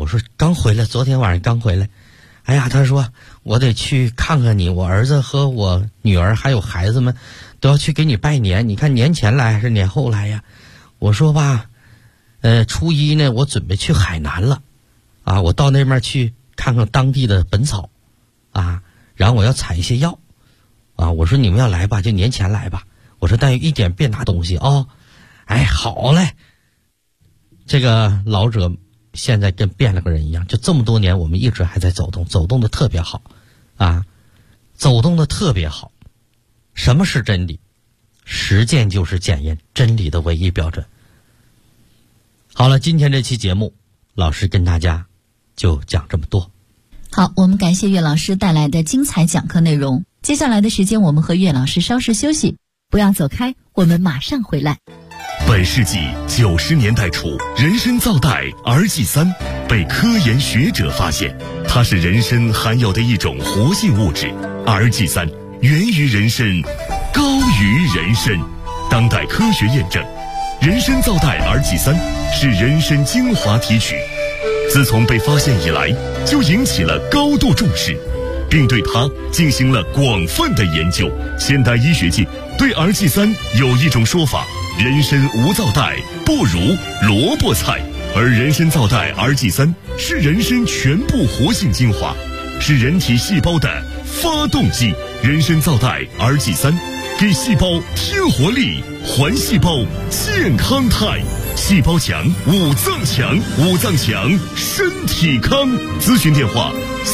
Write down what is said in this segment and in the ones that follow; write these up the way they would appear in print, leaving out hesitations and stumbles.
说刚回来，昨天晚上刚回来。哎呀，他说我得去看看你，我儿子和我女儿还有孩子们都要去给你拜年，你看年前来还是年后来呀？我说吧，初一呢，我准备去海南了，啊，我到那边去看看当地的本草，啊，然后我要采一些药，啊，我说你们要来吧，就年前来吧。我说但一点别拿东西啊，哎，好嘞。这个老者现在跟变了个人一样，就这么多年我们一直还在走动，走动的特别好，啊，走动的特别好。什么是真理？实践就是检验真理的唯一标准。好了，今天这期节目，老师跟大家就讲这么多。 好，我们感谢岳老师带来的精彩讲课内容。接下来的时间，我们和岳老师稍事休息，不要走开，我们马上回来。 本世纪90年代初，人参皂苷 RG3 被科研学者发现，它是人参含有的一种活性物质。RG3 源于人参，高于人参。当代科学验证，人参皂苷 RG3 是人参精华提取。自从被发现以来，就引起了高度重视，并对它进行了广泛的研究。现代医学界对 RG3 有一种说法：人参无皂苷，不如萝卜菜。而人参皂苷 RG3 是人参全部活性精华，是人体细胞的发动机。人参皂苷 RG3 给细胞添活力，还细胞健康态。细胞强，五脏强，五脏强，身体康。咨询电话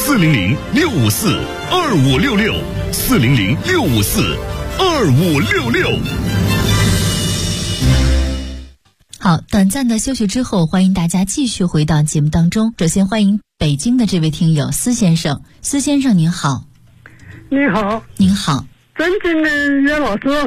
：400-654-2566，400-654-2566。 好，短暂的休息之后，欢迎大家继续回到节目当中。首先欢迎北京的这位听友司先生。司先生您好。 你好。 您好。 尊敬的岳老师。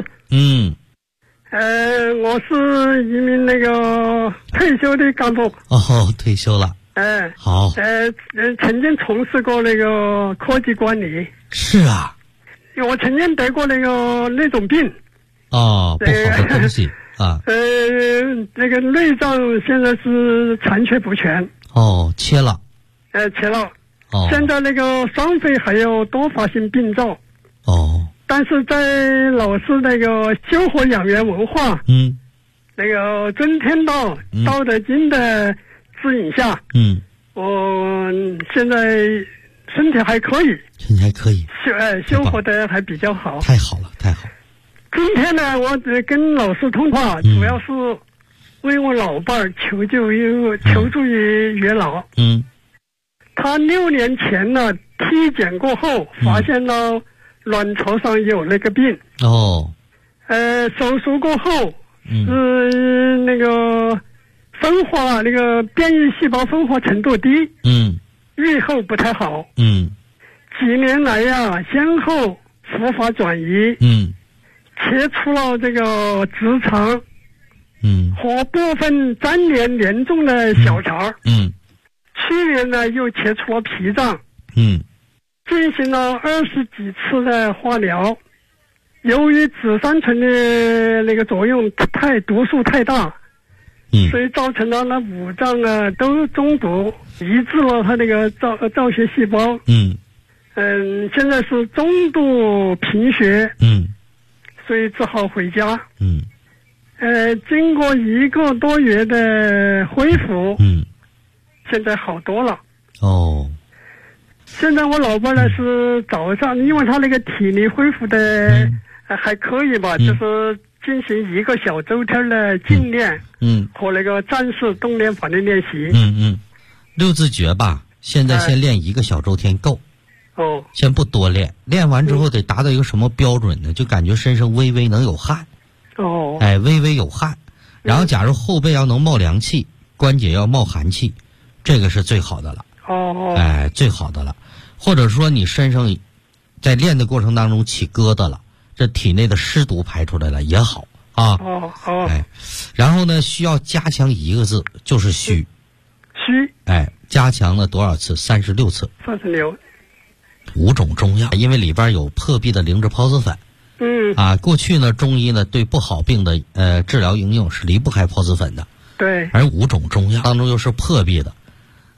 我是一名退休的干部。 哦，退休了。好。 曾经从事过科技管理。 是啊。 我曾经得过那种病。 哦，不好的东西啊。 内脏现在是残缺不全。 哦，切了。 切了。 哦。 现在双肺还有多发性病灶。 哦。 但是在老师修和养元文化，真天道、道德经的指引下，我现在身体还可以， 身体还可以， 修和的还比较好。 太好了，太好了。 今天呢，我跟老师通话，主要是为我老伴儿求助于岳老。他6年前呢体检过后发现了卵巢上有那个病。手术过后是分化变异细胞分化程度低。预后不太好。几年来呀，先后无法转移。切除了直肠。和部分粘连严重的小肠。去年呢又切除了脾脏。进行了20几次的化疗，由于紫杉醇的作用毒素太大，所以造成了那5脏啊都中毒，抑制了它造血细胞。现在是中度贫血。所以只好回家。经过1个多月的恢复，现在好多了。现在我老伴呢是早上，因为他体力恢复的还可以吧，就是进行1个小周天的静练，和战士动练法的练习。 6字诀吧，现在先练1个小周天够。先不多练，练完之后得达到一个什么标准呢？就感觉身上微微能有汗。微微有汗，然后假如后背要能冒凉气，关节要冒寒气，这个是最好的了。最好的了。或者说你身上在练的过程当中起疙瘩了，这体内的湿毒排出来了也好啊。然后呢，需要加强1个字，就是虚。加强了多少次？36次。 36。 5种中药，因为里边有破壁的灵芝孢子粉。过去呢，中医呢对不好病的治疗应用是离不开孢子粉的。而5种中药当中又是破壁的，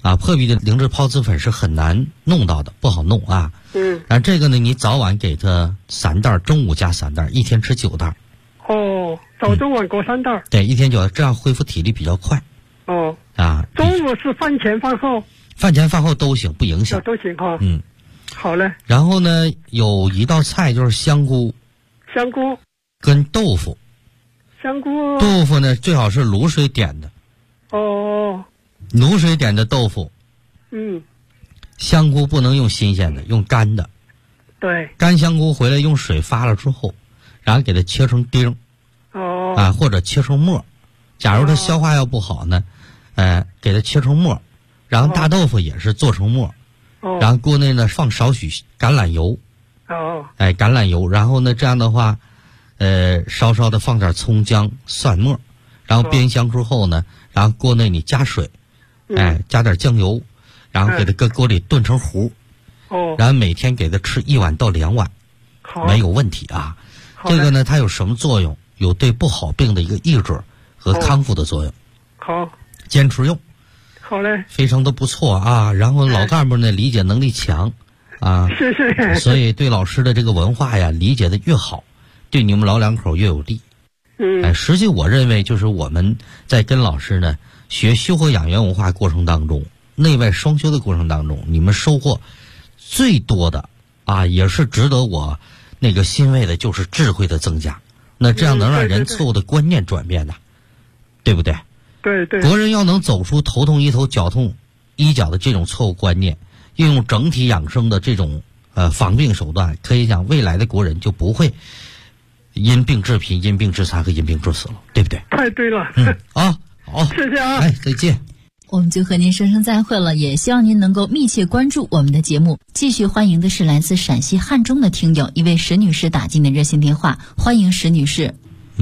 啊，破壁的灵芝孢子粉是很难弄到的，不好弄啊。然后这个呢，你早晚给他3袋，中午加3袋，一天吃9袋。 哦，早中晚各3袋。 对，一天9袋，这样恢复体力比较快。 哦。 啊。 中午是饭前饭后？ 饭前饭后都行，不影响。 都行哈。好嘞。 然后呢，有一道菜就是香菇。 香菇。 跟豆腐。 香菇。 豆腐呢，最好是卤水点的。 哦。 卤水点的豆腐。香菇不能用新鲜的，用干的。 对。 干香菇回来用水发了之后，然后给它切成丁。啊，或者切成末。假如它消化要不好呢，给它切成末。然后大豆腐也是做成末。然后锅内呢放少许橄榄油。橄榄油，然后呢这样的话，稍稍的放点葱姜蒜末，然后煸香之后呢，然后锅内你加水。加点酱油，然后给它搁锅里炖成糊。然后每天给它吃1碗到2碗，没有问题啊。这个呢，它有什么作用？有对不好病的一个抑制和康复的作用。 好， 坚持用。 好嘞， 非常的不错啊。然后老干部呢，理解能力强啊， 谢谢。 所以对老师的这个文化呀，理解的越好，对你们老两口越有利。实际我认为就是我们在跟老师呢学修和养元文化过程当中，内外双修的过程当中，你们收获最多的啊，也是值得我那个欣慰的，就是智慧的增加。那这样能让人错误的观念转变的，对不对？ 对对。 国人要能走出头痛医头脚痛医脚的这种错误观念，运用整体养生的这种防病手段，可以讲未来的国人就不会因病致贫、因病致残和因病致死了，对不对？ 太对了。 好， 谢谢啊。 再见。 我们就和您说声再会了，也希望您能够密切关注我们的节目。继续欢迎的是来自陕西汉中的听友，一位石女士打进的热线电话，欢迎石女士。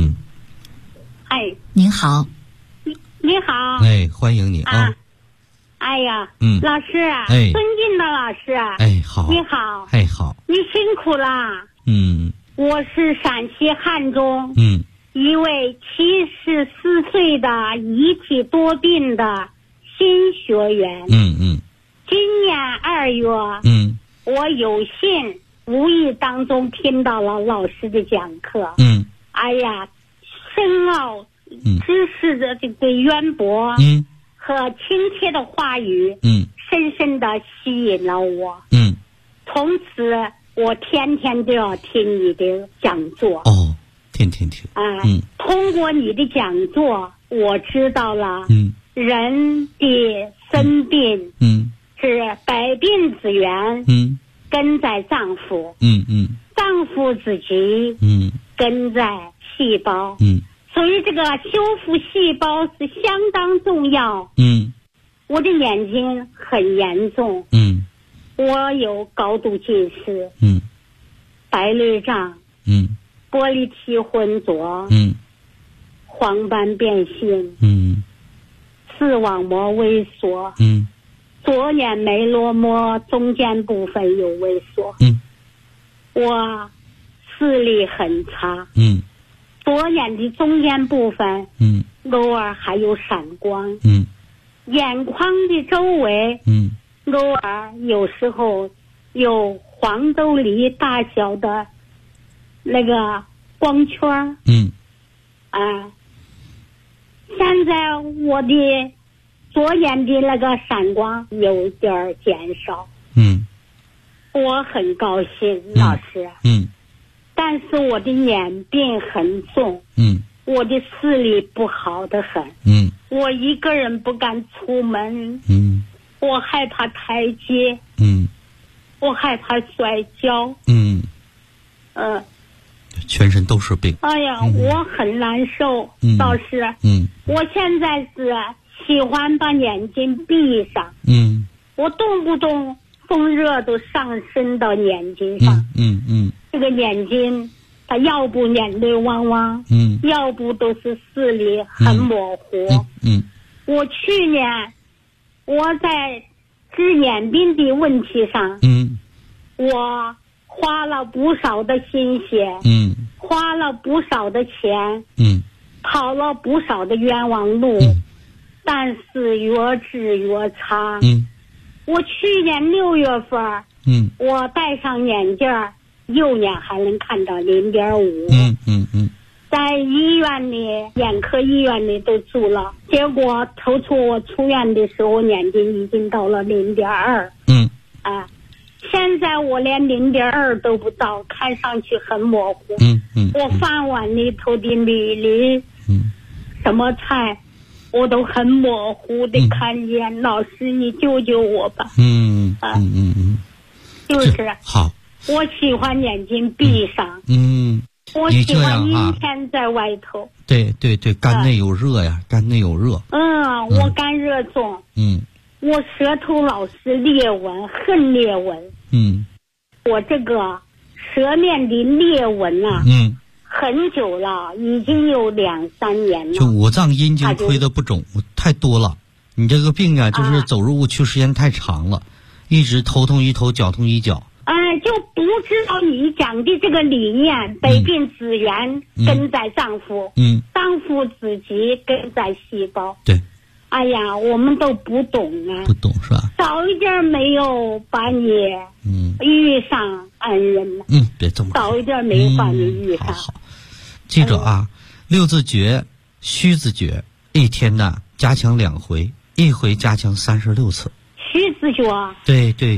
您好。 你好。 欢迎你啊。 哎呀，老师，尊敬的老好。 师，你好。 好。 你辛苦了。我是陕西汉中。一位74岁的遗体多病的新学员。今年2月，我有幸无意当中听到了老师的讲课。哎呀，深奥知识的这个渊博，和亲切的话语，深深的吸引了我。从此我天天都要听你的讲座。 天天听。 通过你的讲座，我知道了，人的生病，是百病之源，根在脏腑，脏腑之疾，根在细胞，所以这个修复细胞是相当重要。我的眼睛很严重，我有高度近视，白内障，玻璃体混浊，黄斑变性，视网膜萎缩，左眼眉螺膜中间部分有萎缩，我视力很差，左眼的中间部分，偶尔还有闪光，眼眶的周围，偶尔有时候有黄豆梨大小的那个光圈。现在我的左眼的那个闪光有点减少。我很高兴，老师。但是我的眼病很重。我的视力不好得很。我一个人不敢出门。我害怕台阶。我害怕摔跤。 全身都是病。 哎呀，我很难受，老师。我现在是喜欢把眼睛闭上。我动不动风热都上升到眼睛上。这个眼睛它要不眼泪汪汪，要不都是视力很模糊。我去年我在治眼病的问题上，我花了不少的心血，花了不少的钱，跑了不少的冤枉路， 但是越治越差。我去年6月份，我戴上眼镜，右眼还能看到0.5。在医院里，眼科医院里都住了，结果头出我出院的时候，眼睛已经到了0.2。现在我连0.2都不到，看上去很模糊。我饭碗里头的米粒，什么菜，我都很模糊的看见。老师，你救救我吧。就是好。 我喜欢眼睛闭上。我喜欢阴天在外头。 对对对，肝内有热呀，肝内有热。 我肝热重。我舌头老是裂纹，恨裂纹。我这个舌面的裂纹啊，很久了，已经有2-3年了。 就五脏阴经亏的不肿太多了，你这个病啊，就是走入误区时间太长了，一直头痛一头，脚痛一脚。 就不知道你讲的这个理念，百病之源根在脏腑，脏腑之疾根在细胞。 对。 哎呀，我们都不懂啊。 不懂是吧？ 早一点没有把你遇上恩人了。 别这么说。 早一点没把你遇上。 好，记着啊，6字诀、虚字诀，一天呢加强2回，一回加强36次。 虚字诀。 对对，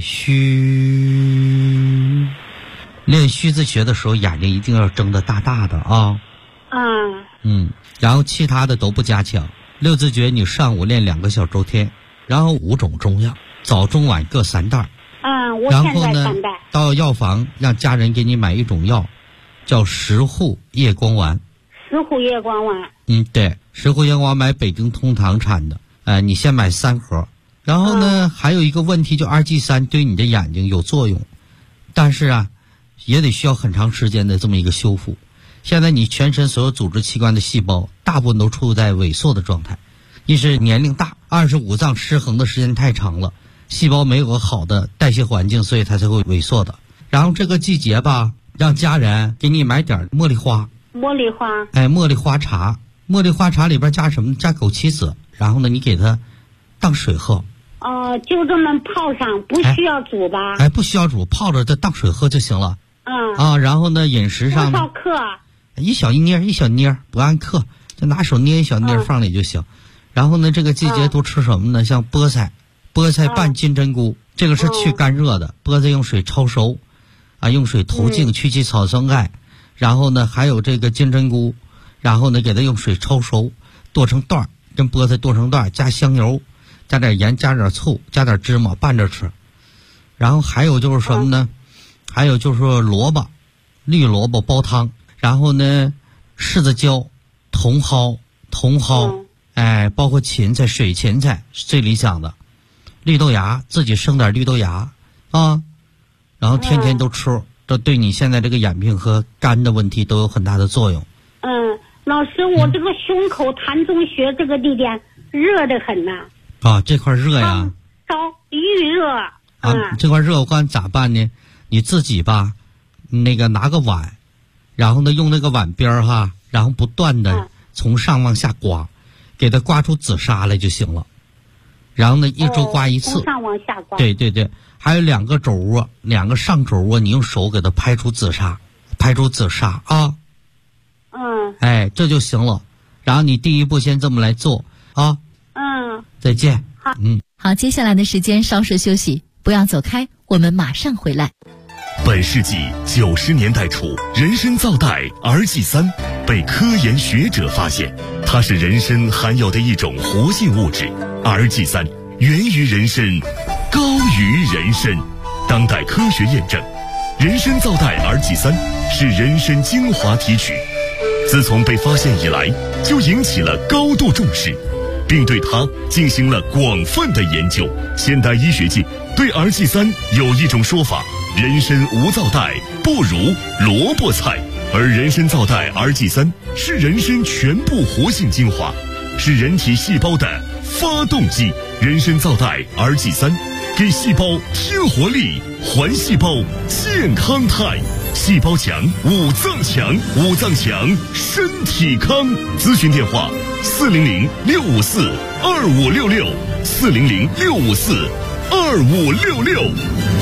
虚。练虚字诀的时候，眼睛一定要睁得大大的啊。然后其他的都不加强。6字诀你上午练2个小周天，然后5种中药，早中晚各3袋。 我现在3袋。 到药房让家人给你买一种药，叫石斛叶光丸。 石斛叶光丸。 对，石斛叶光丸买北京通堂产的。你先买3盒。然后呢，还有一个问题，就2G3对你的眼睛有作用，但是啊，也得需要很长时间的这么一个修复。现在你全身所有组织器官的细胞大部分都处在萎缩的状态，一是年龄大，二是五脏失衡的时间太长了，细胞没有个好的代谢环境，所以它才会萎缩的。然后这个季节吧，让家人给你买点茉莉花。 茉莉花。 茉莉花茶。茉莉花茶里边加什么？加枸杞子。然后呢，你给它当水喝。 就这么泡上，不需要煮吧？ 不需要煮，泡着它当水喝就行了。然后呢，饮食上多少克？ 一小捏，不按克，就拿手捏一小捏放里就行。然后呢，这个季节多吃什么呢？像菠菜拌金针菇，这个是去干热的。菠菜用水焯熟，用水投净去其草酸钙。然后呢，还有这个金针菇，然后呢给它用水焯熟，剁成段，跟菠菜剁成段，加香油，加点盐，加点醋，加点芝麻拌着吃。然后还有就是什么呢？还有就是萝卜，绿萝卜煲汤。然后呢，柿子椒、茼蒿，包括芹菜、水芹菜是最理想的。绿豆芽，自己生点绿豆芽然后天天都吃，这对你现在这个眼病和肝的问题都有很大的作用。 老师，我这个胸口痰中穴这个地点热得很呐。 这块热呀？ 预热。 这块热我告诉你咋办呢？你自己吧，那个拿个碗。然后呢，用那个碗边然后不断的从上往下刮，给它刮出紫砂来就行了。然后呢，一周刮一次。 从上往下刮。 对对对，还有2个肘窝，2个上肘窝，你用手给它拍出紫砂啊。这就行了。然后你第一步先这么来做啊。再见。 好，接下来的时间稍事休息，不要走开，我们马上回来。 本世纪90年代初，人参皂苷 RG3 被科研学者发现，它是人参含有的一种活性物质。RG3 源于人参，高于人参。当代科学验证，人参皂苷 RG3 是人参精华提取。自从被发现以来，就引起了高度重视，并对它进行了广泛的研究。现代医学界对 RG3 有一种说法：人参无皂苷不如萝卜菜，而人参皂苷 RG3 是人参全部活性精华，是人体细胞的发动机。人参皂苷 RG3 给细胞添活力，还细胞健康态。 细胞强，五脏强，五脏强，身体康。咨询电话：400-654-2566，400-654-2566。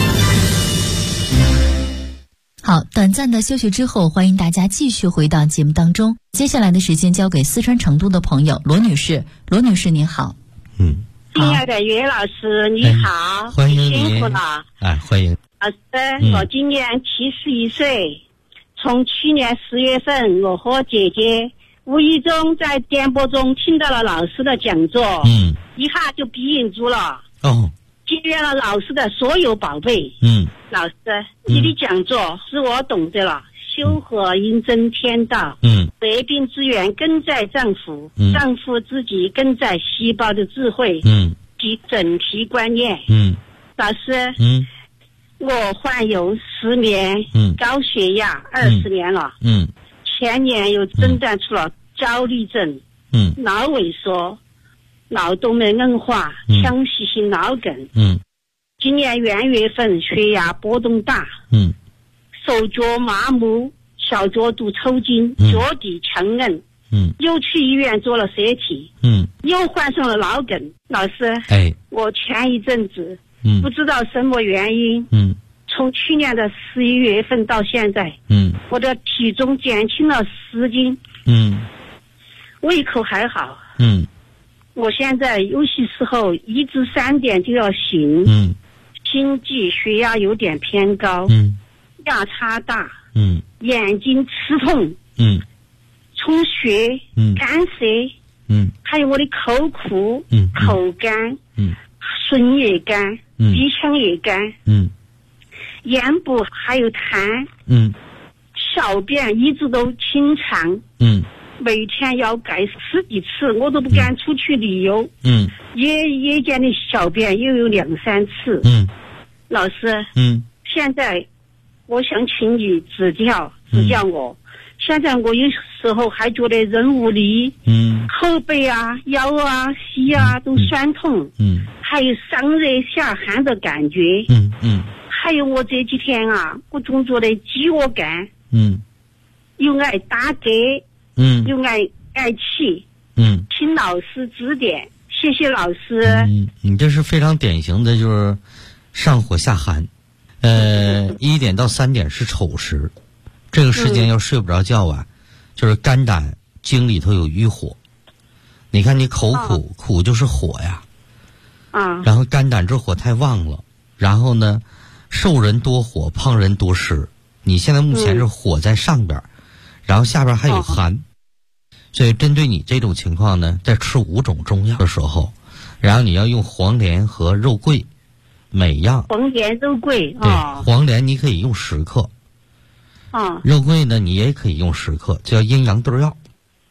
好，短暂的休息之后，欢迎大家继续回到节目当中。接下来的时间交给四川成都的朋友罗女士。罗女士您好。 亲爱的岳老师你好， 欢迎你， 辛苦了。 欢迎老师，我今年71岁，从去年10月份，我和姐姐无意中在电波中听到了老师的讲座，一下就闭眼住了。经验了老师的所有宝贝。老师，你的讲座使我懂得了修和应真天道。百病之源根在脏腑，脏腑自己根在细胞的智慧。及整体观念。老师，我患有失眠、高血压20年了。前年又诊断出了焦虑症、脑萎缩、脑动脉硬化、腔隙性脑梗。今年元月份血压波动大。手脚麻木，小脚肚抽筋，脚底强硬。又去医院做了CT。又患上了脑梗。老师，我前一阵子不知道什么原因，从去年的11月份到现在，我的体重减轻了10斤。胃口还好。我现在有些时候1至3点就要醒。心悸，血压有点偏高。压差大。眼睛刺痛。充血。干涩。还有我的口苦。口干。唇也干。鼻腔也干。眼部还有痰。小便一直都清长。每天要改10几次，我都不敢出去旅游。夜间的小便又有2、3次。老师，现在我想请你指教我。现在我有时候还觉得人无力。后背啊、腰啊、膝啊都酸痛。还有上热下寒的感觉。还有我这几天啊，我总觉得饥饿感。又爱打嗝。又爱气。请老师指点，谢谢老师。 你这是非常典型的，就是上火下寒。1点到3点是丑时，这个时间要睡不着觉啊，就是肝胆经里头有瘀火。你看你口苦，苦就是火呀。然后肝胆之火太旺了，然后呢，瘦人多火，胖人多湿。你现在目前是火在上边，然后下边还有寒。所以针对你这种情况呢，在吃5种中药的时候，然后你要用黄连和肉桂，每样。 黄连肉桂。 对，黄连你可以用10克。肉桂呢你也可以用10克，叫阴阳对药。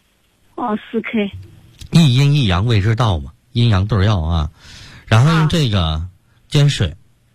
10克。 一阴一阳谓之道嘛，阴阳对药啊。然后用这个煎水，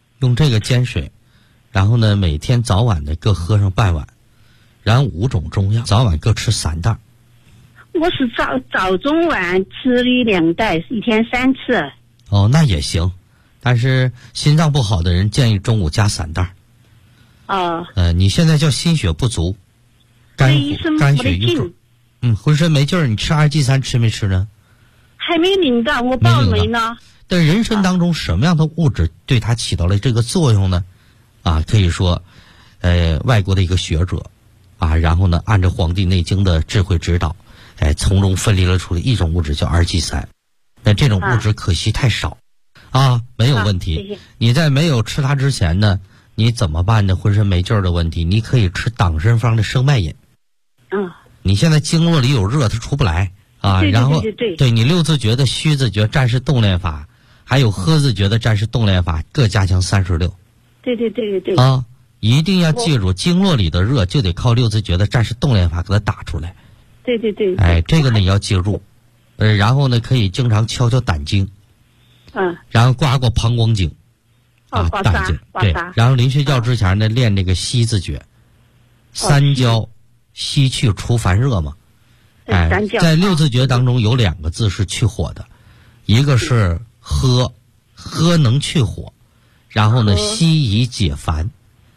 然后呢每天早晚的各喝上半碗，然后5种中药，早晚各吃3袋。 我是早中晚吃了2袋，1天3次。 那也行，但是心脏不好的人建议中午加3袋。你现在叫心血不足，肝血瘀阻。浑身没劲儿，你吃2剂3吃没吃呢？ 还没领到，我报没呢。 但人参当中什么样的物质对它起到了这个作用呢？可以说，外国的一个学者，然后呢，按照《黄帝内经》的智慧指导，从中分离了出来一种物质叫2G3。那这种物质可惜太少，没有问题。 谢谢。 你在没有吃它之前呢，你怎么办呢？浑身没劲儿的问题，你可以吃党参方的生脉饮。你现在经络里有热，它出不来然后对你6字诀的虚字诀战士动练法，还有呵字诀的战士动练法，各加强36。 对。 一定要记住，经络里的热就得靠6字诀的战士动练法给它打出来。 对。 这个呢你要记住。然后呢可以经常敲胆经。然后刮膀胱经。胆经。对。然后临睡觉之前呢练这个吸字诀。3焦吸去除烦热嘛。在6字诀当中有2个字是去火的，一个是喝能去火，然后呢吸以解烦。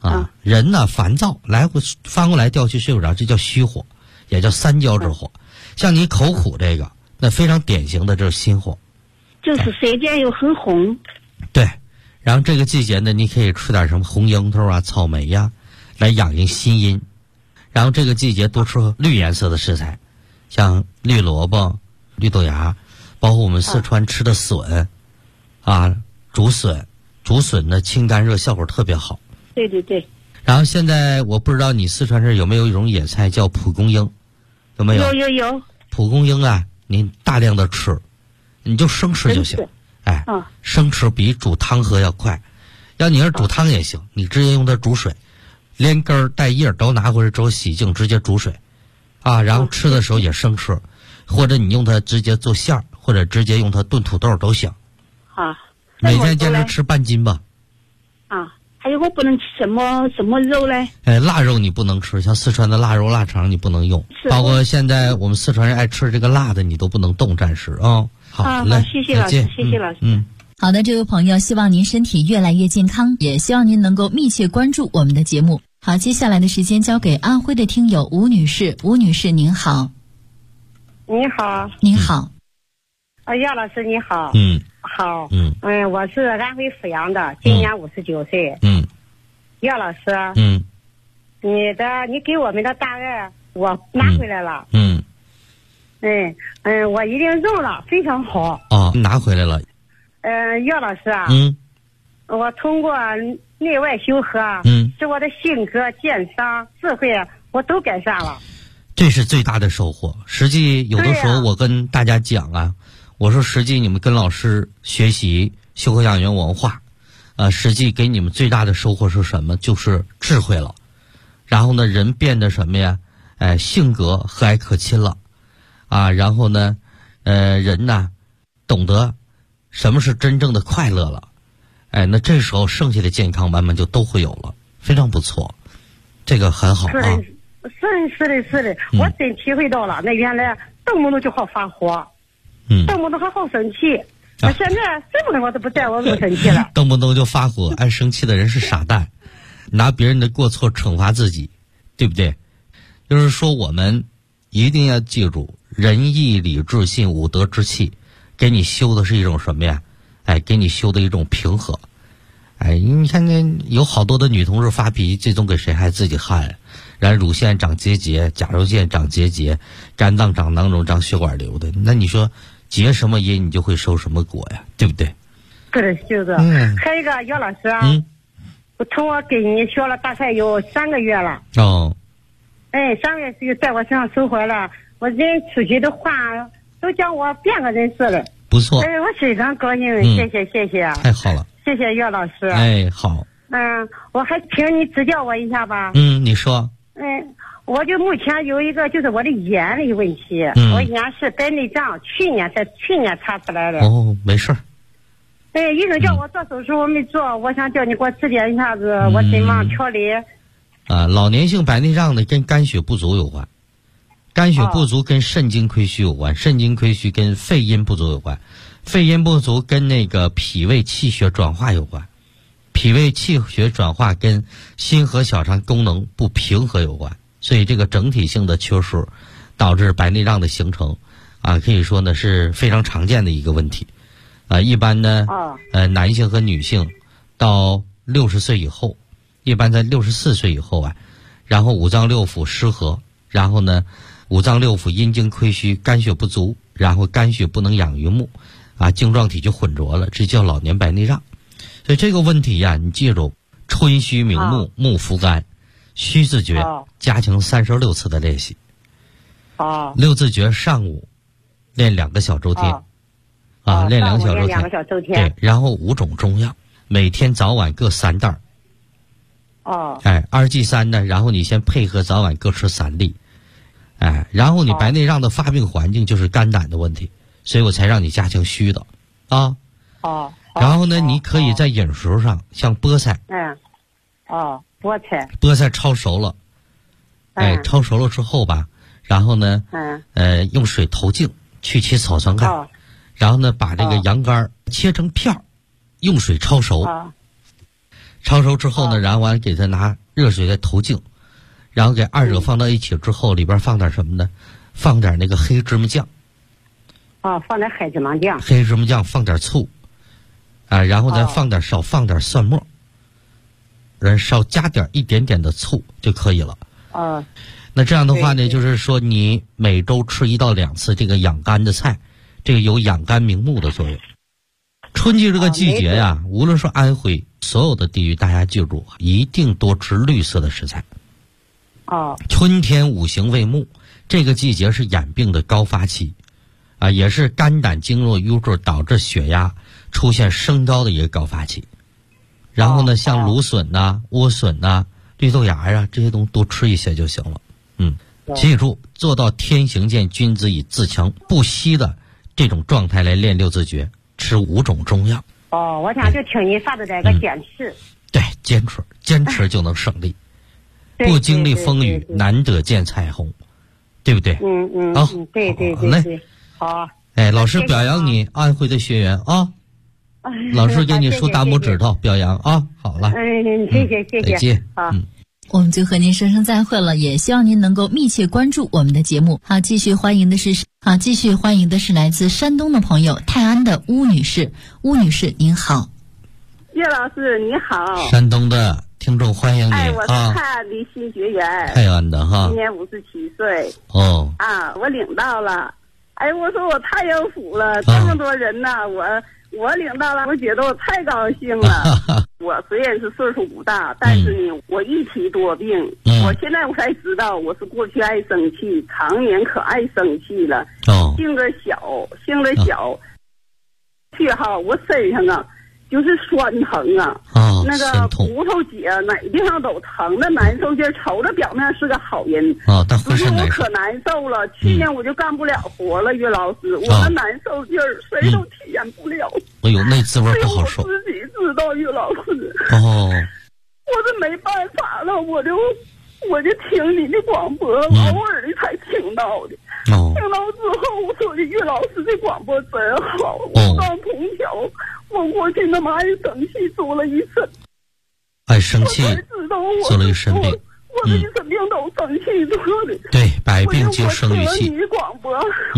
人呢烦躁，来回翻过来调去睡不着，这叫虚火，也叫三焦之火。像你口苦这个，那非常典型的这是心火， 就是舌尖又很红。 对，然后这个季节呢，你可以吃点什么红樱桃啊、草莓呀，来养阴心阴。然后这个季节多吃绿颜色的食材，像绿萝卜、绿豆芽，包括我们四川吃的笋竹笋，竹笋呢清肝热效果特别好。 对对对。 然后现在我不知道你四川这有没有一种野菜叫蒲公英，有没有？ 有。 蒲公英啊，你大量的吃，你就生吃就行。生吃比煮汤喝要快。要你要煮汤也行，你直接用它煮水，连根带叶都拿回来之后洗净，直接煮水，然后吃的时候也生吃，或者你用它直接做馅儿，或者直接用它炖土豆都行。每天坚持吃半斤吧。 还有我不能吃什么肉嘞？ 腊肉你不能吃，像四川的腊肉、腊肠你不能用，包括现在我们四川人爱吃这个辣的，你都不能动，暂时啊。好嘞， 谢谢老师，谢谢老师。 好的，这位朋友，希望您身体越来越健康，也希望您能够密切关注我们的节目。好，接下来的时间交给安徽的听友吴女士。吴女士您好。 你好。 您好。 姚老师你好。好。我是安徽阜阳的，今年59岁。姚老师。你给我们的大爱我拿回来了。我已经用了，非常好。 拿回来了。 姚老师啊。我通过内外修和，使我的性格、健商、智慧我都改善了。 这是最大的收获。实际有的时候我跟大家讲我说实际你们跟老师学习修和养元文化，实际给你们最大的收获是什么？就是智慧了。然后呢，人变得什么呀？性格和蔼可亲了，然后呢，人呢，懂得什么是真正的快乐了。那这时候剩下的健康慢慢就都会有了，非常不错，这个很好啊。 是的，我真体会到了。那原来动不动就好发火，动不动还好生气。那现在什么我都不在我不生气了。 动不动就发火，爱生气的人是傻蛋，拿别人的过错惩罚自己，对不对？就是说我们一定要记住，仁义礼智信五德之气，给你修的是一种什么呀？给你修的一种平和。你看那有好多的女同志发脾气，最终给谁害？自己害。然后乳腺长结节，甲状腺长结节，肝脏长囊肿，长血管瘤的。那你说结什么因，你就会收什么果呀，对不对？ 对，就是。还有一个姚老师我从我跟你学了大概有3个月了。3个月就在我身上收获了，我人出去的话都讲我变个人似的。 不错。 我非常高兴，谢谢。 太好了。 谢谢姚老师。 好。 我还请你指教我一下吧。 你说。 我就目前有一个就是我的眼的问题，我眼是白内障，去年查出来的。 没事儿。 医生叫我做手术，我没做，我想叫你给我指点一下子，我怎么调理？ 老年性白内障呢跟肝血不足有关，肝血不足跟肾精亏虚有关，肾精亏虚跟肺阴不足有关，肺阴不足跟那个脾胃气血转化有关，脾胃气血转化跟心和小肠功能不平衡有关，所以这个整体性的缺失导致白内障的形成可以说呢是非常常见的一个问题。一般呢男性和女性到60岁以后，一般在64岁以后然后五脏六腑失和，然后呢五脏六腑阴精亏虚，肝血不足，然后肝血不能养于目晶状体就混浊了，这叫老年白内障。所以这个问题你记住，春虚明目，目浮肝，虚字诀加强36次的练习。6字诀上午练2个小周天。练2个小周天。对，然后5种中药，每天早晚各3袋。2G3呢，然后你先配合早晚各吃3粒。然后你白内障的发病环境就是肝胆的问题，所以我才让你加强虚的。然后呢，你可以在饮食上，像菠菜。菠菜焯熟了。焯熟了之后吧，然后呢，用水投净，去其草酸钙。然后呢，把这个羊肝切成片儿，用水焯熟。 焯熟之后呢，然后完给它拿热水再投净，然后给二者放到一起之后，里边放点什么呢？放点那个黑芝麻酱。 放点黑芝麻酱。 黑芝麻酱，放点醋，然后再少放点蒜末，少加一点点的醋就可以了。那这样的话呢，就是说你每周吃1到2次这个养肝的菜，这个有养肝明目的作用。春季这个季节呀，无论说安徽所有的地域，大家记住一定多吃绿色的食材。春天五行为木，这个季节是眼病的高发期。也是肝胆经络瘀滞导致血压出现升高的一个高发期。然后呢，像芦笋呐、莴笋呐、绿豆芽啊，这些东西多吃一些就行了。记住，做到天行健，君子以自强不息的这种状态来练6字诀，吃5种中药。 我想就听你发的这个坚持。 对，坚持就能胜利。不经历风雨，难得见彩虹，对不对？ 对。 好嘞。 好， 老师表扬你，安徽的学员啊，老师给你竖大拇指头，表扬啊，好了， 谢谢， 再见。 我们就和您说声再会了，也希望您能够密切关注我们的节目。继续欢迎的是来自山东的朋友泰安的邬女士。邬女士您好。 叶老师你好。 山东的听众欢迎你。 我是泰安的新学员。 泰安的哈。 今年57岁。我领到了。我说我太有福了，这么多人呐，我领到了，我觉得我太高兴了。我虽然是岁数不大，但是呢，我一体多病。我现在我才知道，我是过去爱生气，常年可爱生气了。性子小，我身上就是酸疼那个骨头节哪地方都疼的难受劲儿，瞅着表面是个好人但浑身我可难受了。去年我就干不了活了，岳老师，我的难受劲儿谁都体验不了。 那滋味不好受。 我自己知道，岳老师。我这没办法了，我就听你的广播，偶尔的才听到的。听到之后，我说的岳老师的广播真好。我刚同调，我过去那么爱生气，做了一身。 爱生气，做了一身病。 我的一身病都生气做的。 对，百病皆生于气。 你的广播，我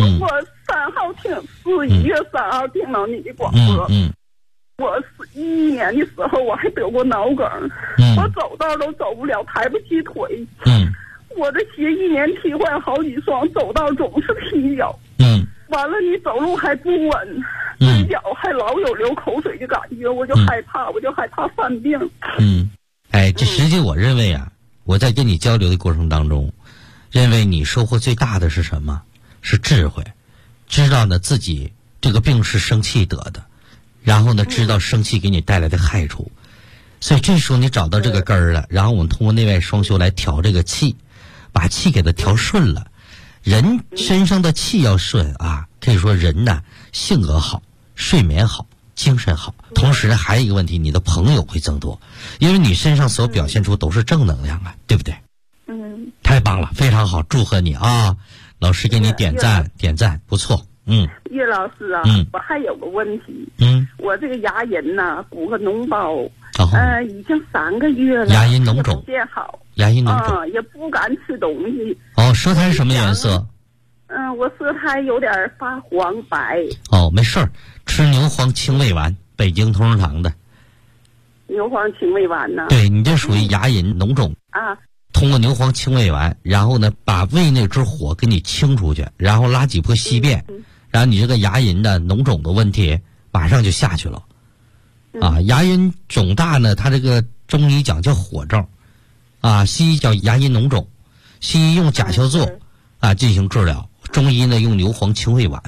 4月3号听到你的广播。我11年的时候，我还得过脑梗，我走道都走不了，抬不起腿。我的鞋1年替换好几双，走道总是踢脚。完了，你走路还不稳，嘴角还老有流口水的感觉，我就害怕犯病。 这实际我认为我在跟你交流的过程当中，认为你收获最大的是什么？是智慧，知道呢自己这个病是生气得的，然后呢知道生气给你带来的害处，所以这时候你找到这个根儿了，然后我们通过内外双修来调这个气，把气给它调顺了。人身上的气要顺可以说人呢性格好，睡眠好，精神好，同时还有一个问题，你的朋友会增多，因为你身上所表现出都是正能量对不对？太棒了，非常好，祝贺你老师给你点赞，不错。 岳老师我还有个问题。我这个牙龈呐，鼓个脓包，已经3个月了， 牙龈脓肿变好， 牙龈脓肿也不敢吃东西。 舌苔什么颜色？ 我舌苔有点发黄白。 没事儿，吃牛黄清胃丸，北京同仁堂的。 牛黄清胃丸呢？ 对，你这属于牙龈脓肿通过牛黄清胃丸，然后呢把胃内之火给你清出去，然后拉几波稀便，然后你这个牙龈的脓肿的问题马上就下去了。牙龈肿大呢，它这个中医讲叫火症西医叫牙龈脓肿，西医用甲硝唑进行治疗，中医呢用牛黄清胃丸。